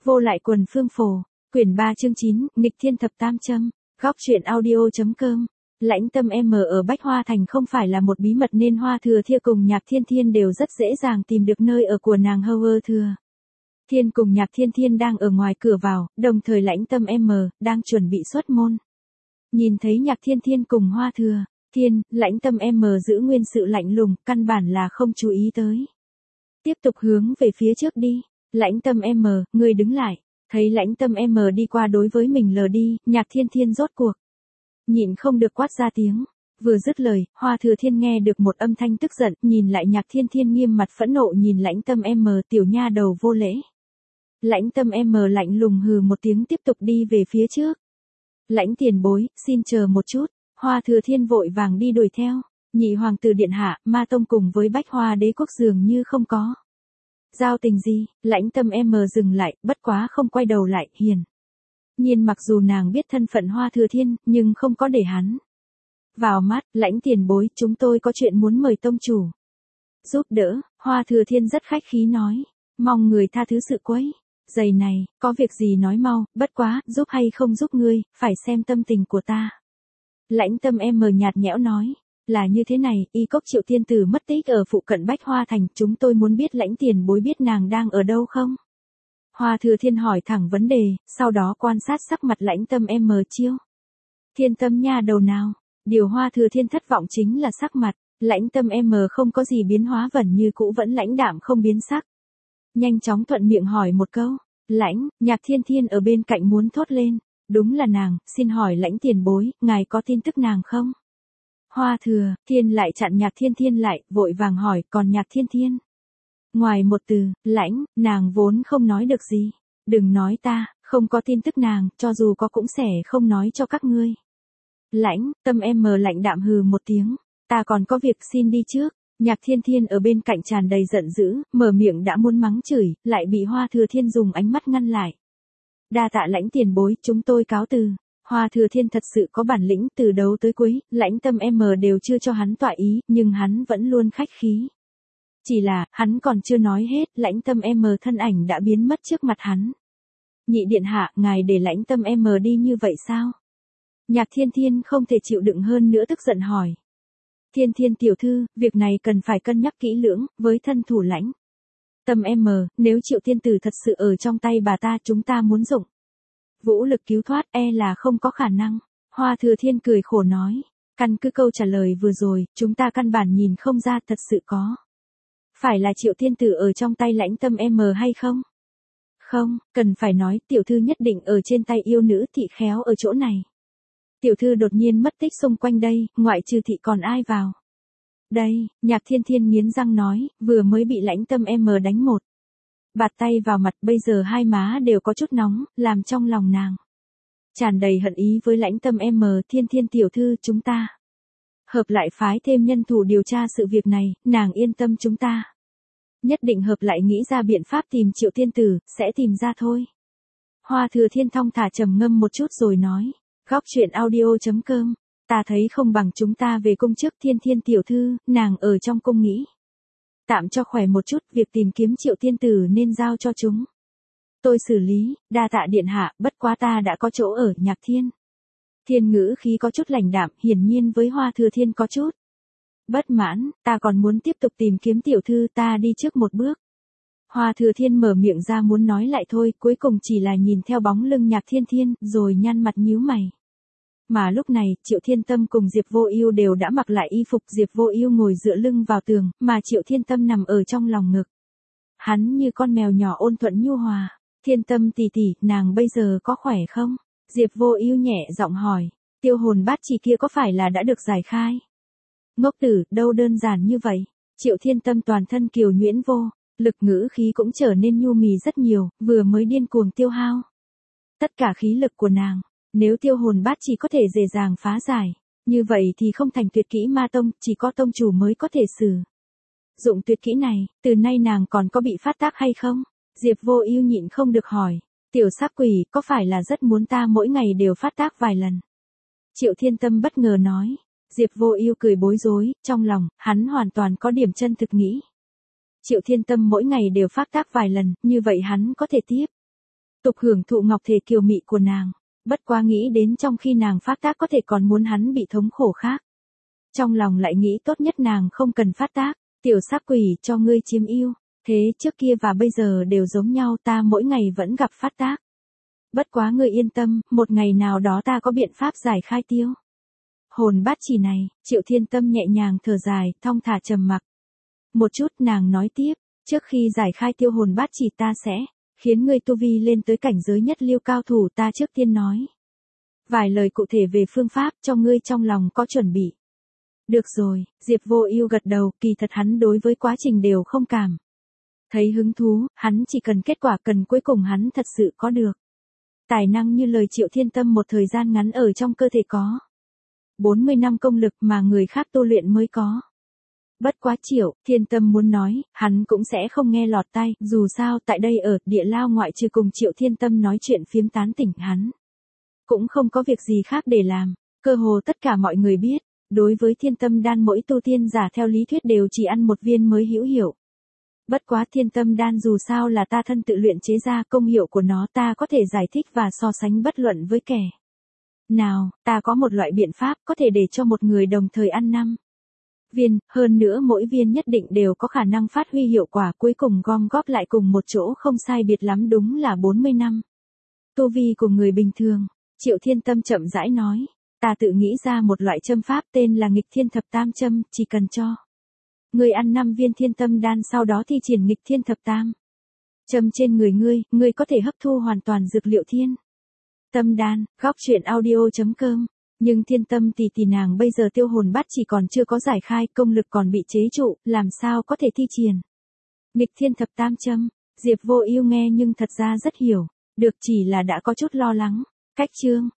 Vô lại quần phương phổ, quyển 3 chương 9, nghịch thiên thập tam châm, góc truyện audio.com. Lãnh Tâm M ở Bách Hoa Thành không phải là một bí mật nên Hoa Thừa Thia cùng Nhạc Thiên Thiên đều rất dễ dàng tìm được nơi ở của nàng Hầu Thừa. Thiên cùng Nhạc Thiên Thiên đang ở ngoài cửa vào, đồng thời Lãnh Tâm M đang chuẩn bị xuất môn. Nhìn thấy Nhạc Thiên Thiên cùng Hoa Thừa Thiên, Lãnh Tâm M giữ nguyên sự lạnh lùng, căn bản là không chú ý tới. Tiếp tục hướng về phía trước đi. Lãnh Tâm M, ngươi đứng lại. Thấy Lãnh Tâm M đi qua đối với mình lờ đi, Nhạc Thiên Thiên rốt cuộc nhịn không được quát ra tiếng. Vừa dứt lời, Hoa Thừa Thiên nghe được một âm thanh tức giận, nhìn lại Nhạc Thiên Thiên nghiêm mặt phẫn nộ nhìn Lãnh Tâm M, tiểu nha đầu vô lễ. Lãnh Tâm M lạnh lùng hừ một tiếng tiếp tục đi về phía trước. Lãnh tiền bối, xin chờ một chút. Hoa Thừa Thiên vội vàng đi đuổi theo. Nhị hoàng tử điện hạ, Ma Tông cùng với Bách Hoa đế quốc dường như không có giao tình gì. Lãnh Tâm M dừng lại, bất quá không quay đầu lại, hiển nhiên mặc dù nàng biết thân phận Hoa Thừa Thiên, nhưng không có để hắn vào mắt. Lãnh tiền bối, chúng tôi có chuyện muốn mời tông chủ giúp đỡ. Hoa Thừa Thiên rất khách khí nói, mong người tha thứ sự quấy giày này, có việc gì nói mau, bất quá, giúp hay không giúp ngươi, phải xem tâm tình của ta. Lãnh Tâm M nhạt nhẽo nói, là như thế này, y cốc Triệu tiên tử mất tích ở phụ cận Bách Hoa Thành, chúng tôi muốn biết Lãnh tiền bối biết nàng đang ở đâu không? Hoa Thừa Thiên hỏi thẳng vấn đề, sau đó quan sát sắc mặt Lãnh Tâm M chiêu. Thiên tâm nha đầu nào? Điều Hoa Thừa Thiên thất vọng chính là sắc mặt. Lãnh Tâm M không có gì biến hóa, vẫn như cũ vẫn lãnh đạm không biến sắc. Nhanh chóng thuận miệng hỏi một câu. Nhạc Thiên Thiên ở bên cạnh muốn thốt lên. Đúng là nàng, xin hỏi Lãnh tiền bối, ngài có tin tức nàng không? Hoa Thừa Thiên lại chặn Nhạc Thiên Thiên lại, vội vàng hỏi, còn Nhạc Thiên Thiên? Ngoài một từ, nàng vốn không nói được gì. Đừng nói ta, không có tin tức nàng, cho dù có cũng sẽ không nói cho các ngươi. Lãnh Tâm M lạnh đạm hừ một tiếng, ta còn có việc xin đi trước. Nhạc Thiên Thiên ở bên cạnh tràn đầy giận dữ, mở miệng đã muốn mắng chửi, lại bị Hoa Thừa Thiên dùng ánh mắt ngăn lại. Đa tạ Lãnh tiền bối, chúng tôi cáo từ. Hoa Thừa Thiên thật sự có bản lĩnh, từ đầu tới cuối, Lãnh Tâm M đều chưa cho hắn tọa ý, nhưng hắn vẫn luôn khách khí. Chỉ là, hắn còn chưa nói hết, Lãnh Tâm M thân ảnh đã biến mất trước mặt hắn. Nhị điện hạ, ngài để Lãnh Tâm M đi như vậy sao? Nhạc Thiên Thiên không thể chịu đựng hơn nữa tức giận hỏi. Thiên Thiên tiểu thư, việc này cần phải cân nhắc kỹ lưỡng, với thân thủ Lãnh Tâm M, nếu Triệu tiên tử thật sự ở trong tay bà ta, chúng ta muốn dụng vũ lực cứu thoát, là không có khả năng. Hoa Thừa Thiên cười khổ nói, căn cứ câu trả lời vừa rồi, chúng ta căn bản nhìn không ra thật sự có phải là Triệu tiên tử ở trong tay Lãnh Tâm M hay không? Không, cần phải nói, tiểu thư nhất định ở trên tay yêu nữ thị khéo ở chỗ này. Tiểu thư đột nhiên mất tích xung quanh đây, ngoại trừ thị còn ai vào đây? Nhạc Thiên Thiên nghiến răng nói, vừa mới bị Lãnh Tâm M đánh một bạt tay vào mặt, bây giờ hai má đều có chút nóng, làm trong lòng nàng tràn đầy hận ý với Lãnh Tâm M. Thiên Thiên tiểu thư, chúng ta hợp lại phái thêm nhân thủ điều tra sự việc này, nàng yên tâm, chúng ta nhất định hợp lại nghĩ ra biện pháp tìm Triệu tiên tử, sẽ tìm ra thôi. Hoa Thừa Thiên thong thả trầm ngâm một chút rồi nói, góc truyện audio.com, ta thấy không bằng chúng ta về cung trước. Thiên Thiên tiểu thư, nàng ở trong cung nghĩ tạm cho khỏe một chút, việc tìm kiếm Triệu tiên tử nên giao cho chúng tôi xử lý. Đa tạ điện hạ, bất quá ta đã có chỗ ở. Nhạc Thiên ngữ khí có chút lãnh đạm, hiển nhiên với Hoa Thừa Thiên có chút bất mãn, ta còn muốn tiếp tục tìm kiếm tiểu thư, ta đi trước một bước. Hoa Thừa Thiên mở miệng ra muốn nói lại thôi, cuối cùng chỉ là nhìn theo bóng lưng Nhạc Thiên Thiên, rồi nhăn mặt nhíu mày. Mà lúc này, Triệu Thiên Tâm cùng Diệp Vô Ưu đều đã mặc lại y phục, Diệp Vô Ưu ngồi dựa lưng vào tường, mà Triệu Thiên Tâm nằm ở trong lòng ngực hắn như con mèo nhỏ ôn thuận nhu hòa. Thiên Tâm tỷ tỷ, nàng bây giờ có khỏe không? Diệp Vô Ưu nhẹ giọng hỏi. Tiêu hồn bát chỉ kia có phải là đã được giải khai? Ngốc tử, đâu đơn giản như vậy. Triệu Thiên Tâm toàn thân kiều nhuyễn vô lực, ngữ khí cũng trở nên nhu mì rất nhiều, vừa mới điên cuồng tiêu hao tất cả khí lực của nàng. Nếu tiêu hồn bát chỉ có thể dễ dàng phá giải, như vậy thì không thành tuyệt kỹ Ma Tông, chỉ có tông chủ mới có thể sử dụng tuyệt kỹ này. Từ nay nàng còn có bị phát tác hay không? Diệp Vô Ưu nhịn không được hỏi. Tiểu sắc quỷ, có phải là rất muốn ta mỗi ngày đều phát tác vài lần? Triệu Thiên Tâm bất ngờ nói. Diệp Vô Ưu cười bối rối, trong lòng, hắn hoàn toàn có điểm chân thực nghĩ. Triệu Thiên Tâm mỗi ngày đều phát tác vài lần, như vậy hắn có thể tiếp tục hưởng thụ ngọc thể kiều mị của nàng. Bất quá nghĩ đến trong khi nàng phát tác có thể còn muốn hắn bị thống khổ khác. Trong lòng lại nghĩ tốt nhất nàng không cần phát tác, tiểu sắc quỷ cho ngươi chiếm yêu. Thế trước kia và bây giờ đều giống nhau, ta mỗi ngày vẫn gặp phát tác. Bất quá ngươi yên tâm, một ngày nào đó ta có biện pháp giải khai tiêu. Hồn bát chỉ này, Triệu Thiên Tâm nhẹ nhàng thở dài, thong thả trầm mặc. Một chút nàng nói tiếp, trước khi giải khai tiêu hồn bát chỉ ta sẽ khiến ngươi tu vi lên tới cảnh giới nhất lưu cao thủ, ta trước tiên nói vài lời cụ thể về phương pháp cho ngươi trong lòng có chuẩn bị. Được rồi, Diệp Vô Ưu gật đầu, kỳ thật hắn đối với quá trình đều không cảm thấy hứng thú, hắn chỉ cần kết quả, cần cuối cùng hắn thật sự có được tài năng như lời Triệu Thiên Tâm một thời gian ngắn ở trong cơ thể có 40 năm công lực mà người khác tu luyện mới có. Bất quá Triệu Thiên Tâm muốn nói, hắn cũng sẽ không nghe lọt tai, dù sao tại đây ở địa lao ngoại trừ cùng Triệu Thiên Tâm nói chuyện phiếm tán tỉnh, hắn cũng không có việc gì khác để làm. Cơ hồ tất cả mọi người biết, đối với Thiên Tâm đan mỗi tu tiên giả theo lý thuyết đều chỉ ăn một viên mới hữu hiệu. Bất quá Thiên Tâm đan dù sao là ta thân tự luyện chế ra, công hiệu của nó ta có thể giải thích và so sánh bất luận với kẻ nào. Ta có một loại biện pháp có thể để cho một người đồng thời ăn 5 viên, hơn nữa mỗi viên nhất định đều có khả năng phát huy hiệu quả, cuối cùng gom góp lại cùng một chỗ không sai biệt lắm đúng là 40 năm. Tu vi của người bình thường, Triệu Thiên Tâm chậm rãi nói, ta tự nghĩ ra một loại châm pháp tên là Nghịch Thiên Thập Tam châm, chỉ cần cho ngươi ăn 5 viên Thiên Tâm đan, sau đó thi triển Nghịch Thiên Thập Tam châm trên người ngươi có thể hấp thu hoàn toàn dược liệu Thiên Tâm đan. Góc truyện audio.com. Nhưng Thiên Tâm tỷ nàng bây giờ tiêu hồn bát chỉ còn chưa có giải khai, công lực còn bị chế trụ, làm sao có thể thi triển Nghịch Thiên Thập Tam châm. Diệp Vô Ưu nghe nhưng thật ra rất hiểu được, chỉ là đã có chút lo lắng. Cách chương